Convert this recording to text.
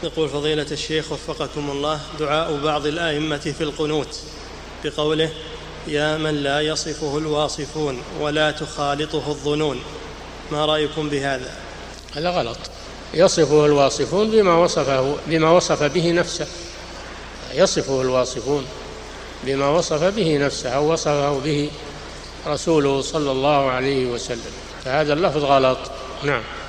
يقول فضيلة الشيخ وفقكم الله، دعاء بعض الآئمة في القنوت بقوله يا من لا يصفه الواصفون ولا تخالطه الظنون، ما رأيكم بهذا؟ هذا غلط. يصفه الواصفون بما وصف به نفسه، يصفه الواصفون بما وصف به نفسه أو وصفه به رسوله صلى الله عليه وسلم، فهذا اللفظ غلط. نعم.